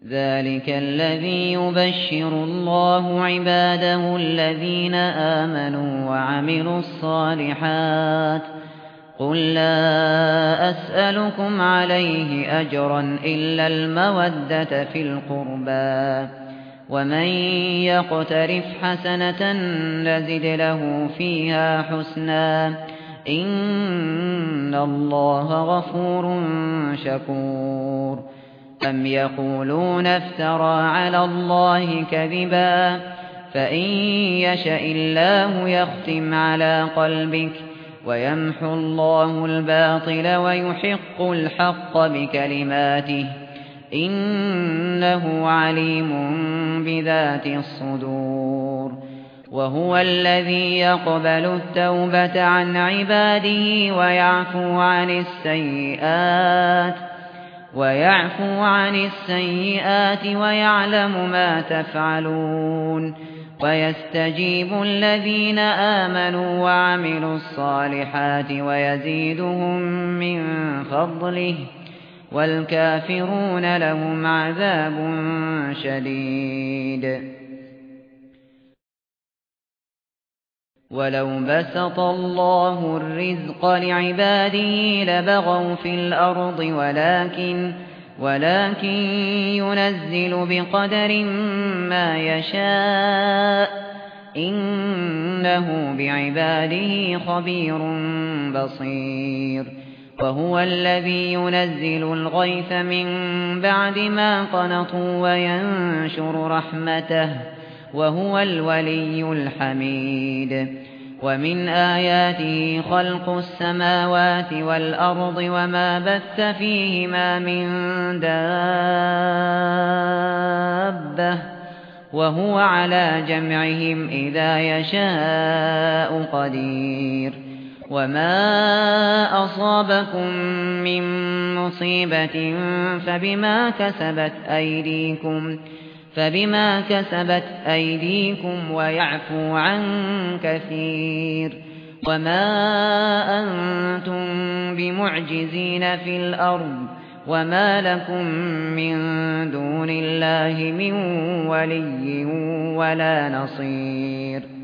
ذلك الذي يبشر الله عباده الذين آمنوا وعملوا الصالحات قل لا أسألكم عليه أجرا إلا المودة في القربى ومن يقترف حسنة نزد له فيها حسنا إن الله غفور شكور أم يقولون افترى على الله كذبا فإن يشأ الله يختم على قلبك ويمحو الله الباطل ويحق الحق بكلماته إنه عليم بذات الصدور وهو الذي يقبل التوبة عن عباده ويعفو عن السيئات ويعلم ما تفعلون ويستجيب الذين آمنوا وعملوا الصالحات ويزيدهم من فضله والكافرون لهم عذاب شديد ولو بسط الله الرزق لعباده لبغوا في الأرض ولكن ينزل بقدر ما يشاء إنه بعباده خبير بصير وهو الذي ينزل الغيث من بعد ما قنطوا وينشر رحمته وهو الولي الحميد ومن آياته خلق السماوات والأرض وما بث فيهما من دابة وهو على جمعهم إذا يشاء قدير وما أصابكم من مصيبة فبما كسبت أيديكم ويعفو عن كثير وما أنتم بمعجزين في الأرض وما لكم من دون الله من ولي ولا نصير